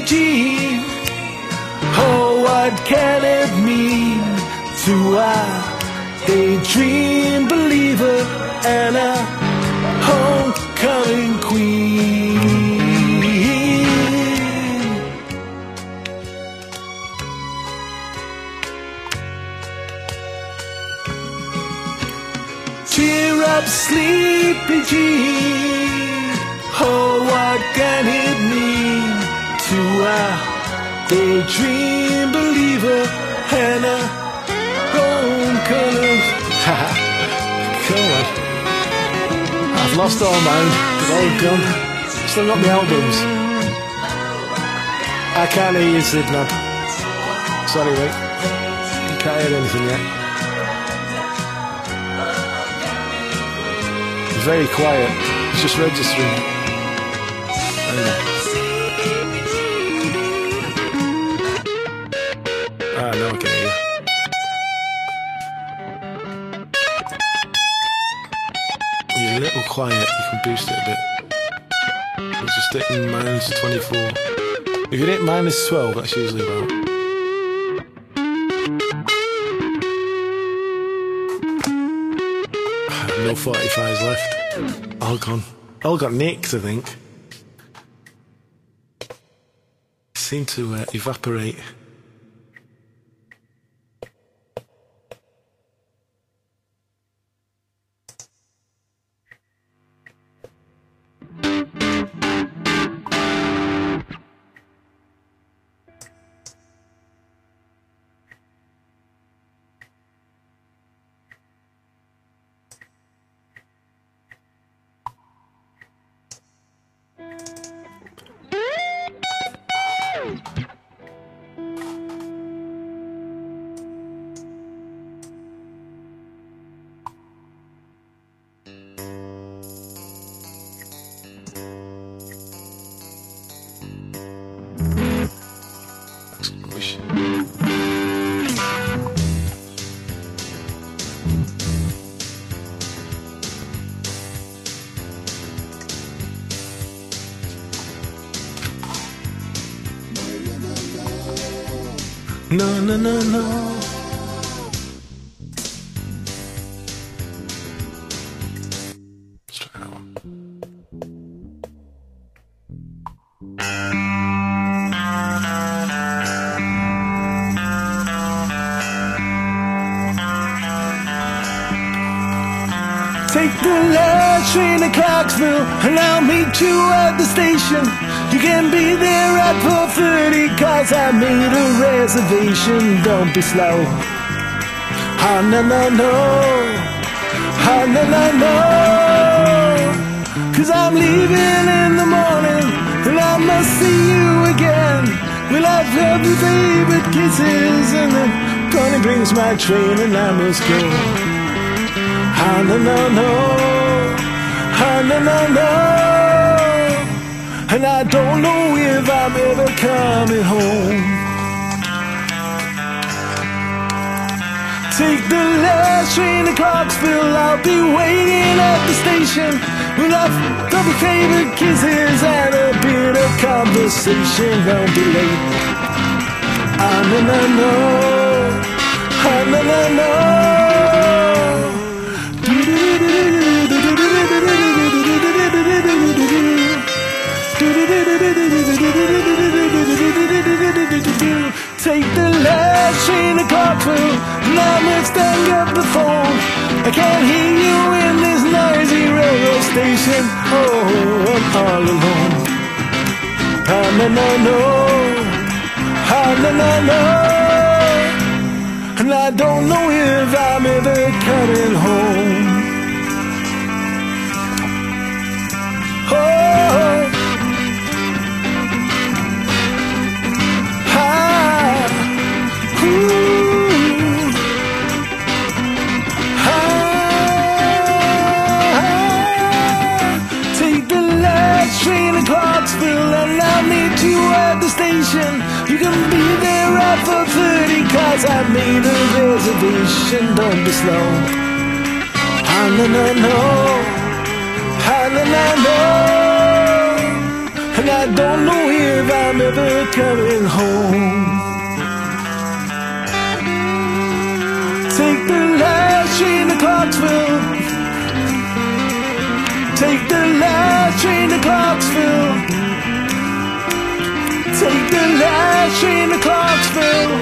sleepy-Jean. Oh, what can it mean to a daydream believer and a homecoming queen? Cheer up, sleepy-Jean. Oh, what can it mean to a daydream believer and a homecoming? Come on. I've lost all mine. They're all gone. Still got my albums. I can't hear you, Sidnab. Sorry, mate. Can't hear anything yet. It's very quiet. It's just registering. Ah, no, okay. You're a little quiet. You can boost it a bit. Let's just stick in -24. If you hit -12, that's usually about. No 45s left. All gone. All got nicked, I think. Seem to evaporate. No, no, no, no. Let's try that one. Take the last train to Clarksville and I'll meet you at the station. You can be there at 4:30 cause I made a reservation. Don't be slow. Ah, no, no, no. Ah, no, no, no. Cause I'm leaving in the morning and I must see you again. Well, I've heard your favorite kisses and then Connie brings my train and I must go. Ah, no, no, no. Ah, no, no, no. And I don't know if I'm ever coming home. Take the last train to Clarksville, I'll be waiting at the station. We'll have a couple favorite kisses and a bit of conversation. Don't be late. Ah, no, no, no. Ah, no, no, no. Take the last train to Clarksville, now let's hang up the phone. I can't hear you in this noisy railroad station. Oh, I'm all alone. Ah, no, no, no. Ah, no, no, no. And I don't know if I'm ever coming home. Oh, Clarksville and I'll meet you at the station. You can be there at 4:30 cause I made a reservation. Don't be slow. Ah, no, no, no. Ah, no, no, no. and I don't know if I'm ever coming home. Take the last train to Clarksville. Take the last train to Clarksville. Take the last train to Clarksville.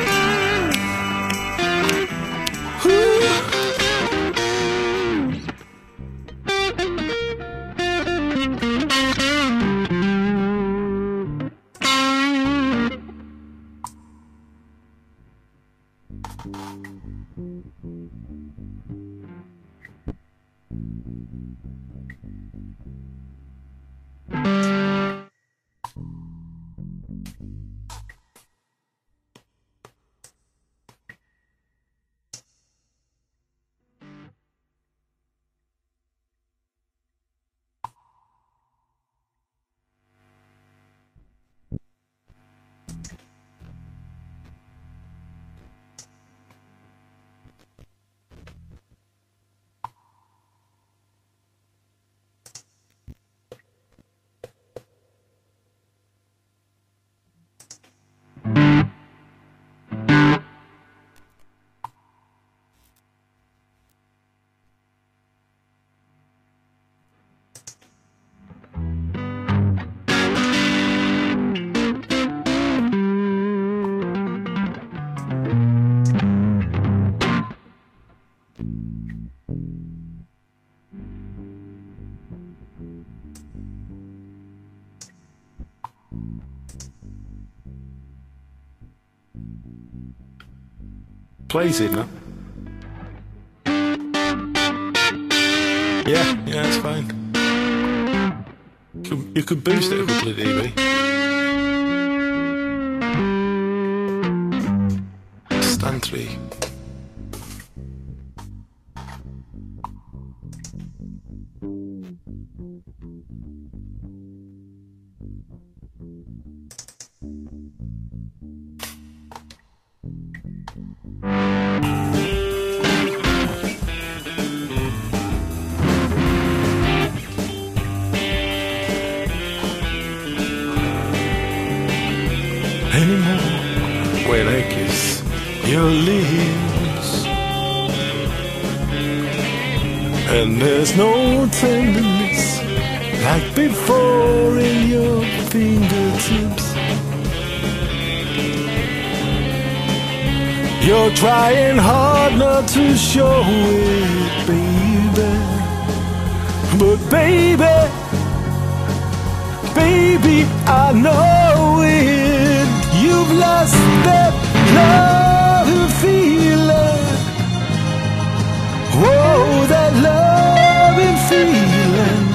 Ooh. Plays it, no? Yeah, it's fine. You could boost it a couple of dB. Stand 3. Anymore, where they kiss your lips, and there's no tenderness like before in your fingertips. You're trying hard not to show it, baby, but baby, I know it. You've lost that love and feeling. Whoa, that love and feeling.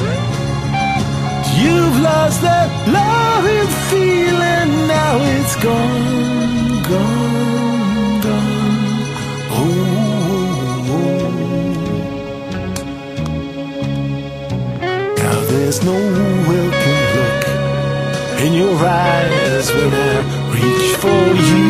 You've lost that love and feeling. Now it's gone, gone, gone. Oh. Now there's no welcome look in your eyes when I reach for you.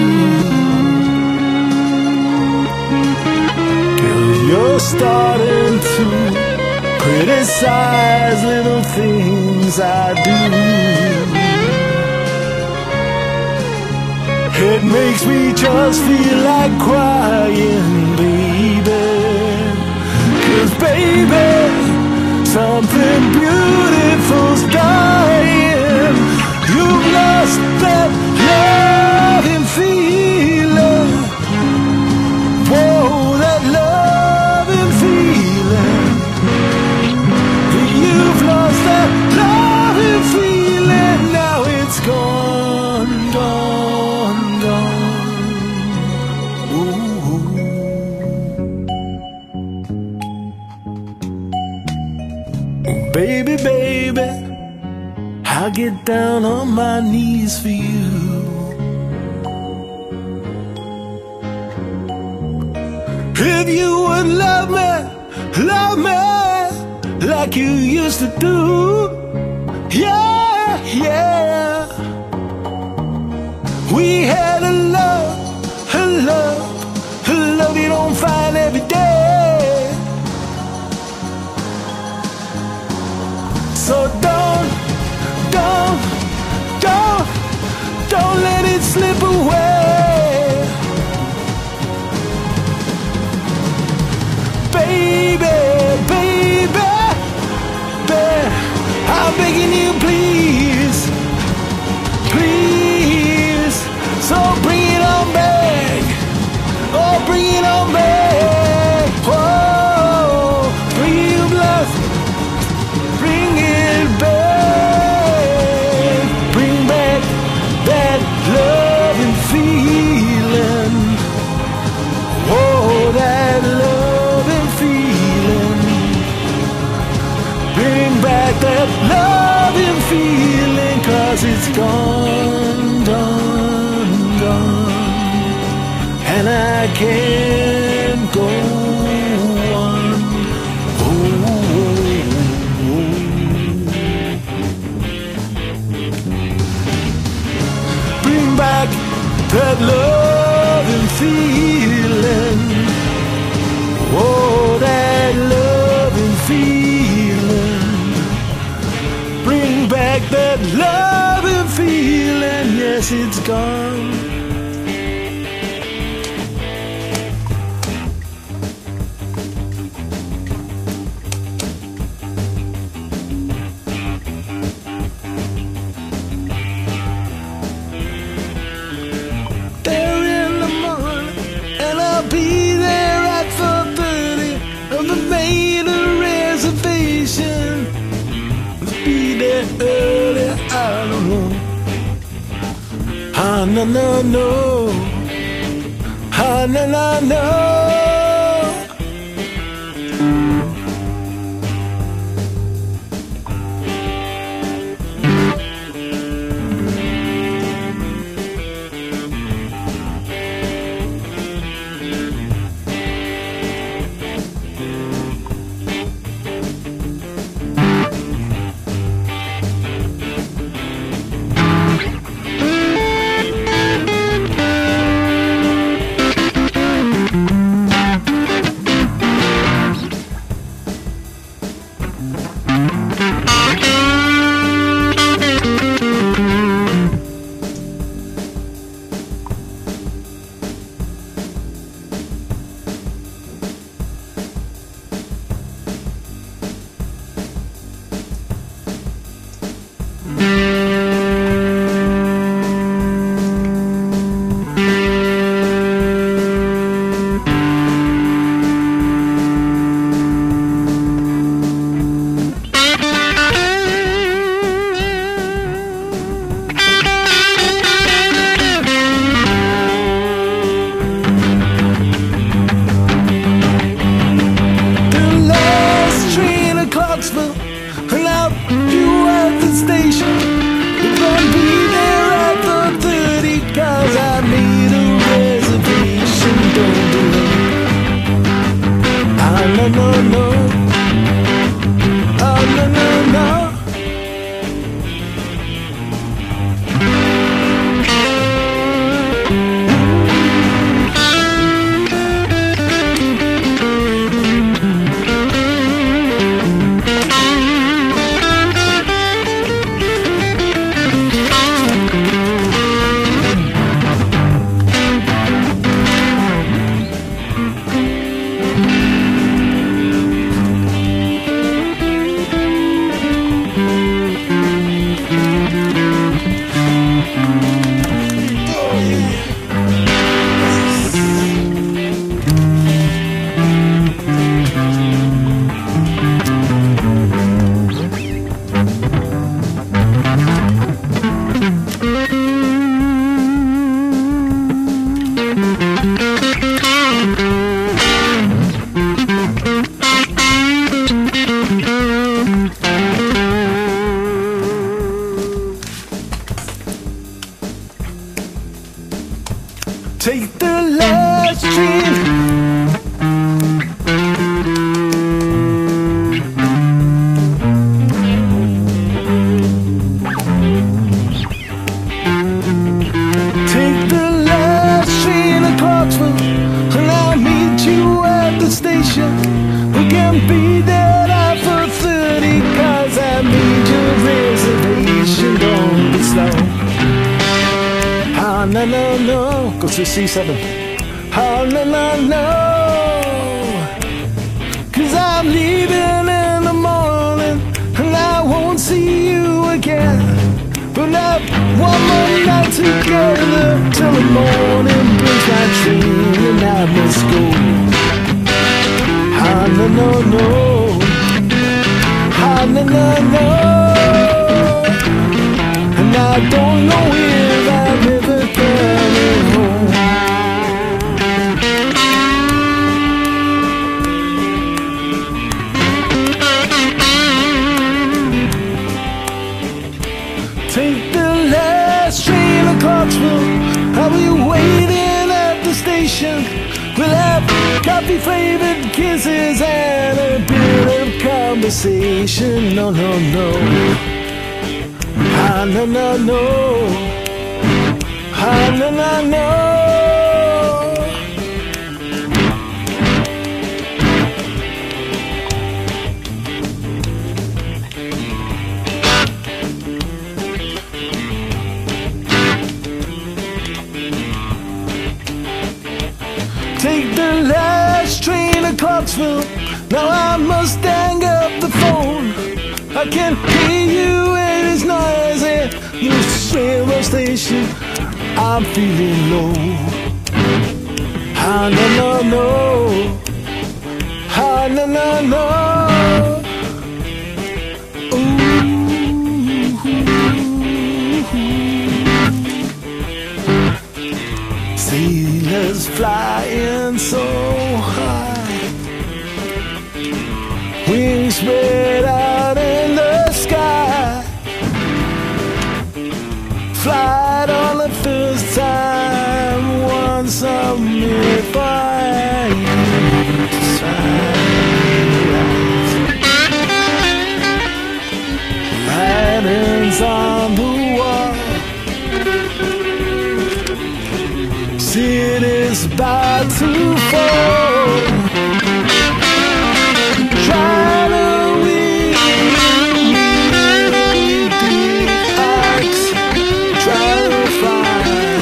Girl, you're starting to criticize little things I do. It makes me just feel like crying, baby. 'Cause baby, something beautiful's dying. You've lost that love and feeling. Whoa, that love and feeling. You've lost that love and feeling. Now it's gone, gone, gone. Ooh. Baby, baby, I'll get down on my knees for you. If you would love me like you used to do. Yeah, yeah. We had a love you don't find every day. So don't baby, baby, I'm begging you, please, please. So bring it on back, oh, bring it on back. Oh, bring your love, bring it back, bring back that love and feeling. Oh, that love and feeling. Bring back that love and feeling, 'cause it's gone, gone, gone, and I can't go on. Oh, oh, oh. Bring back that love and feeling. Oh, that love and feeling. Bring back that love and feeling. Yes, it's gone. There in the morning, and I'll be there at 4:30. I've made a reservation. Be there early, I don't know. Ah, no, no, no. Ah, no, no, no. And I'll you at the station. We're gonna be there at 4:30, 'cause I made a reservation. Don't delay. Ah, no, no, no. Ah, no, no, no. Take the last train. Take the last train to Clarksville, and I'll meet you at the station. We can be there at 4:30, 'cause I made your reservation. Don't be slow. Ah, no, no, no. Go to C7. Oh, no, no, no. one more night together till the morning brings my train and I must go. Ah, no, no, no. Ah, no, no, no. And I don't know if I've ever coming home. Take the last train to Clarksville. I'll be waiting at the station. We'll have coffee-flavored kisses and a bit of conversation. No, no, no. Ah, no, no, no. Ah, no, no, no. Take the last train to Clarksville. Now I must hang up the phone. I can hear you and it's noisy. This railroad station, I'm feeling low. Ah, no, no, no. Ah, no, no, no. Sailors flying so high, wings spread out in the sky. Flight on the first time, one summit by writings on the wall. City's about to fall. Try to read the axe. Try to find.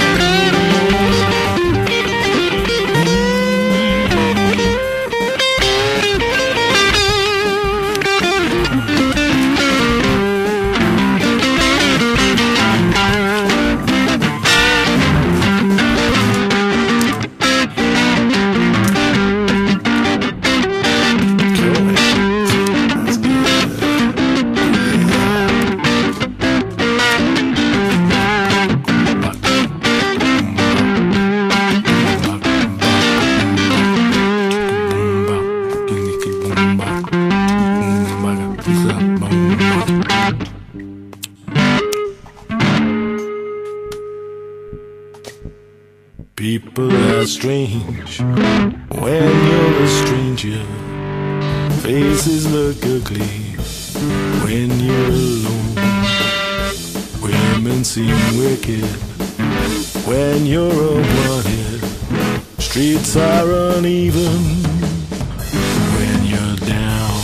People are strange when you're a stranger. Faces look ugly when you're alone. Women seem wicked when you're a wanted. Streets are uneven when you're down.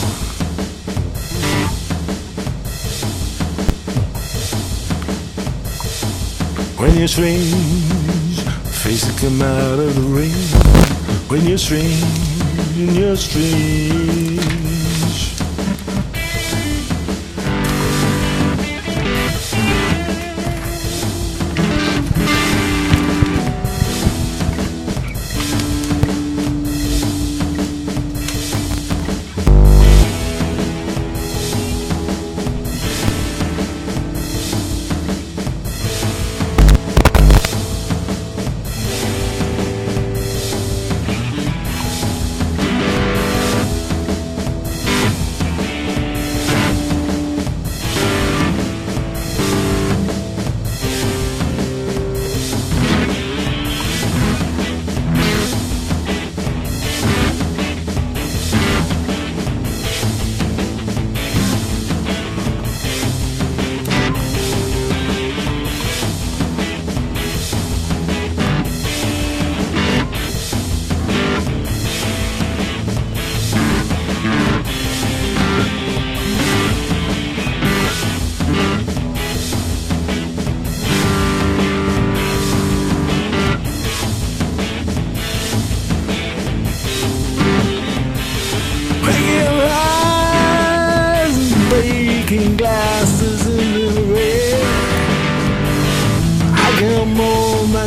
When you're strange, faces come out of the rain. When you're strange and you're strange.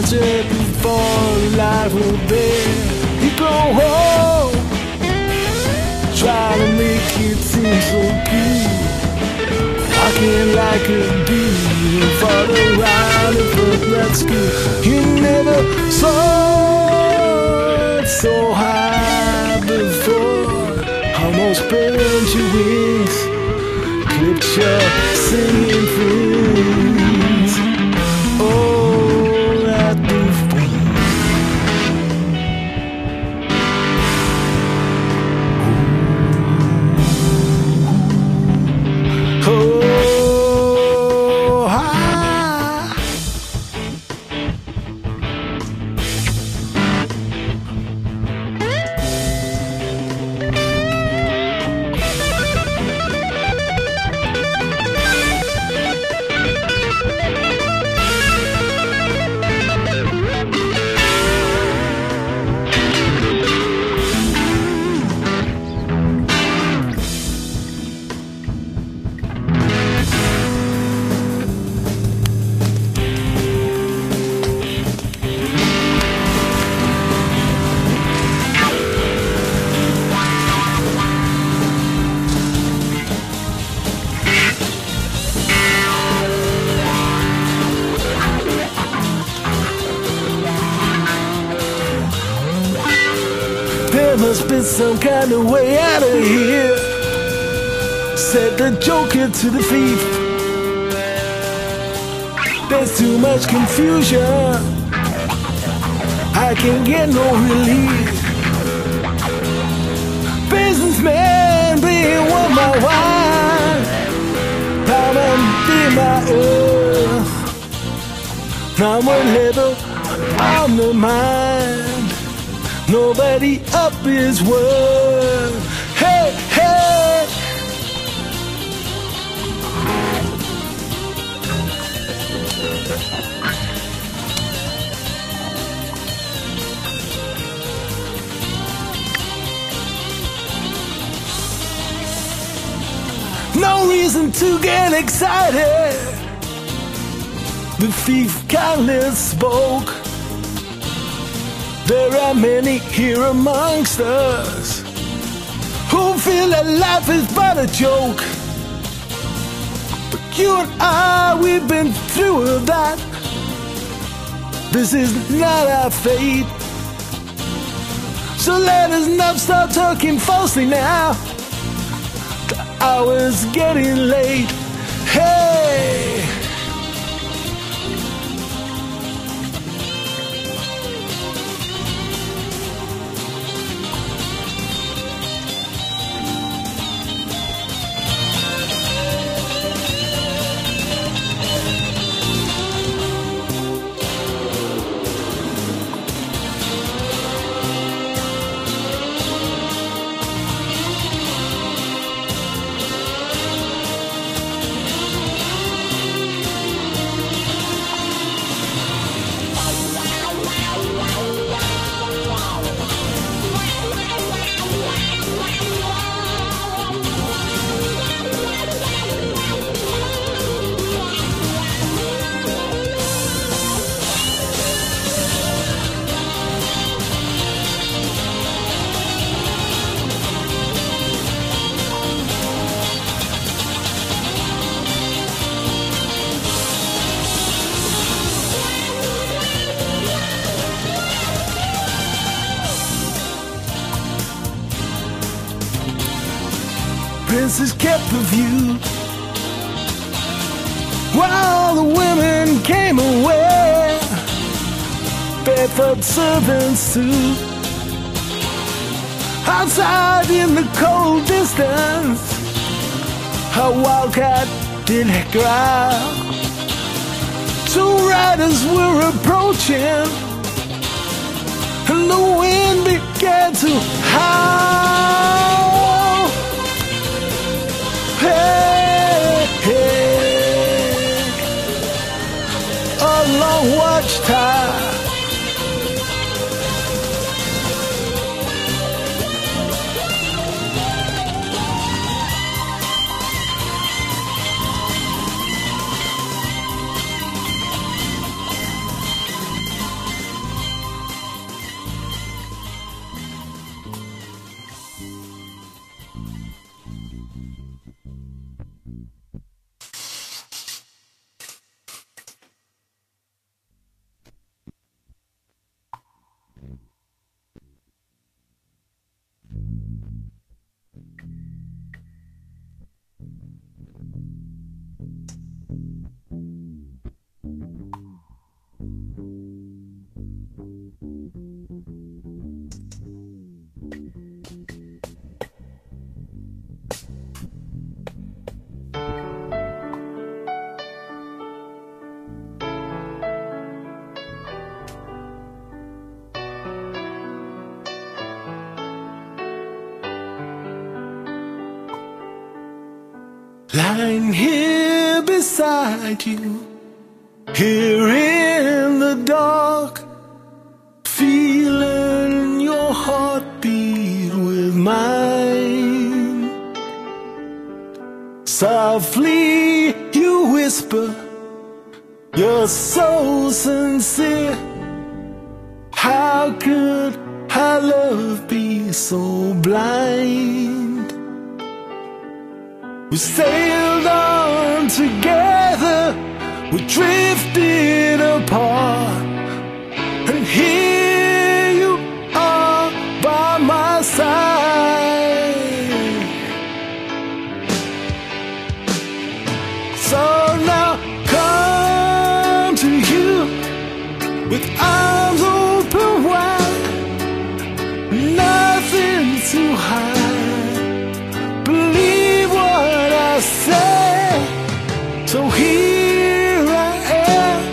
just before life will bear. You go home, try to make it seem so good. Walking like a bee, fall around it, but that's good. You never soared so high before, almost burned your wings, clipped your singing fins. Oh, that blues. There must be some kind of way out of here, said the joker to the thief. There's too much confusion, I can't get no relief. Businessman being one my wife, diamond be my earth. Now one level on the mind, nobody up his word. Hey, hey. No reason to get excited, the thief kindly spoke. There are many here amongst us who feel that life is but a joke. But you and I, we've been through that. This is not our fate. So let us not start talking falsely now. The hour's getting late. Hey! Princess kept the view while the women came away, barefoot servants too. Outside in the cold distance, a wildcat did growl. Two riders were approaching, and the wind began to howl. Hey, hey, a long watch time. lying here beside you, here in the dark, feeling your heartbeat with mine. Softly you whisper, you're so sincere. How could our love be so blind? We sailed on together, we drifted apart, and here you are by my side. So now come to you with arms open wide, nothing to hide. Believe what I say. So here I am,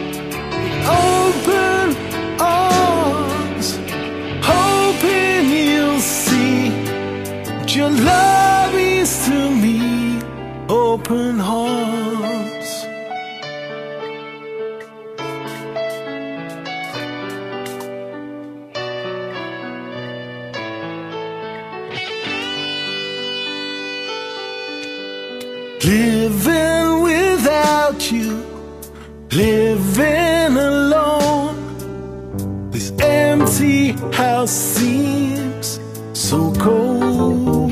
open arms, hoping you'll see what your love is to me. Open arms. Living without you, living alone. This empty house seems so cold.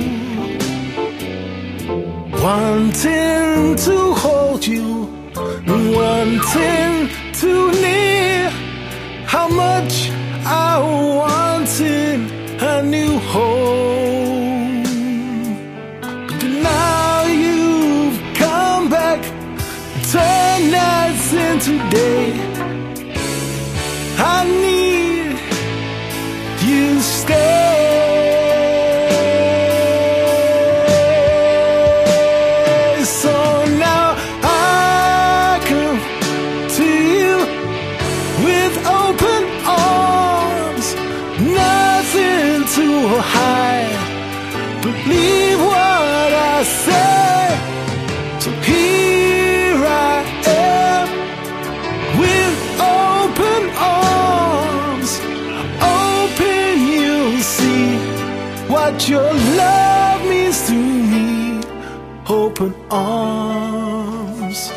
Wanting to hold you, wanting to near. How much I wanted a new home. But now you've come back, turn nights into day. I need you stay. So now I come to you with open arms, nothing to hide. Believe what I say. So here I am with open arms, open, you'll see what your love means to me. Open arms.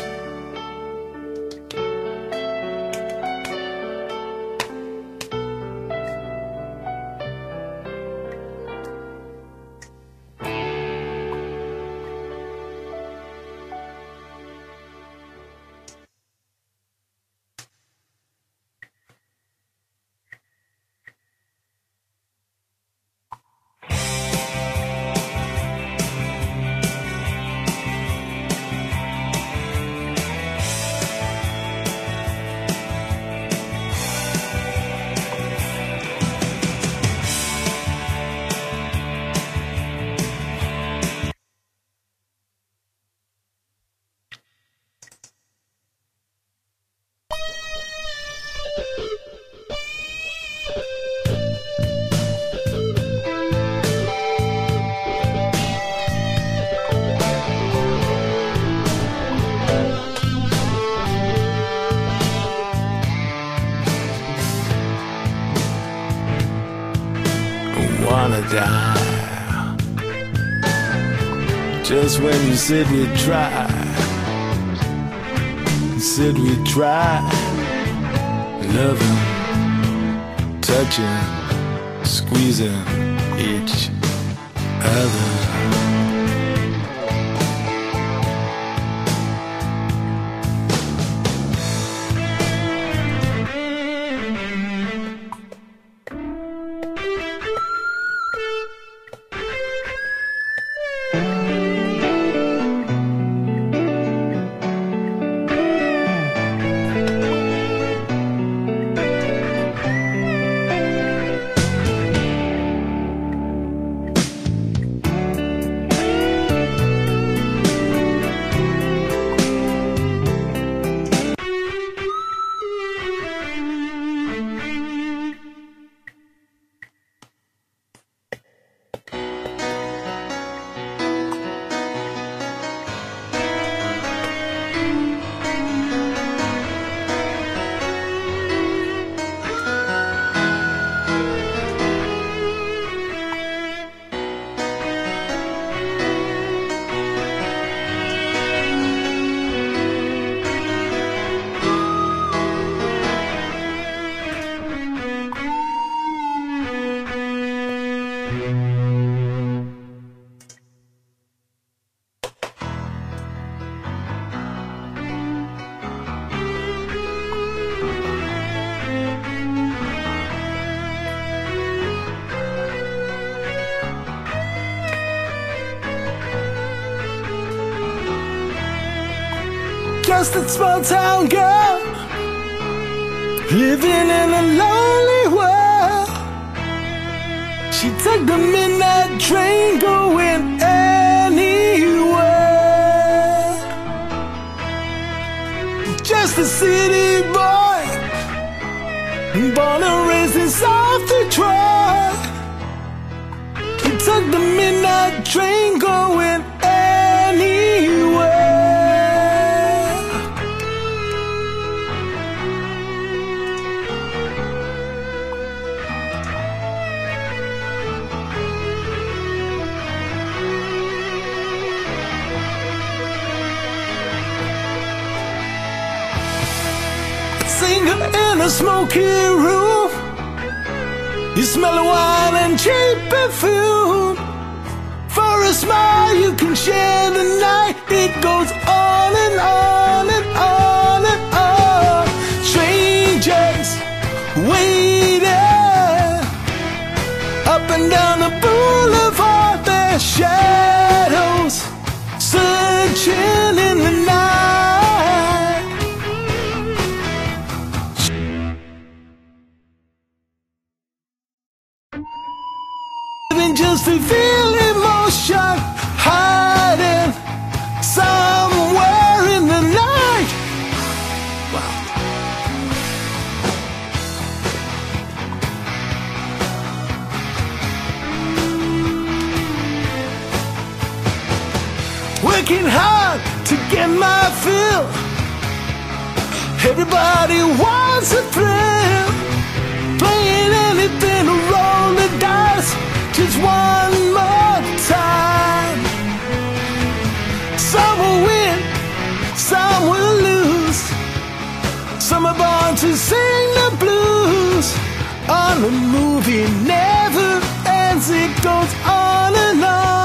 Wanna die. Just when you said we'd try, you said we'd try. Loving, touching, squeezing each other. just a small town girl living in a lonely world. She took the midnight train going anywhere. Just a city boy, born and raised in South Detroit. He took the midnight train going anywhere. Singer in a smoky room, you smell of wine and cheap perfume. For a smile you can share the night. It goes on and on and on and on. Strangers waiting up and down the boulevard, their shadows searching in the night. Just to feel emotion hiding somewhere in the night. Wow. Working hard to get my fill. Everybody wants a thrill. Playing anything to roll the dice. Just one more time. Some will win, some will lose. Some are born to sing the blues. On the movie never ends, it goes on and on.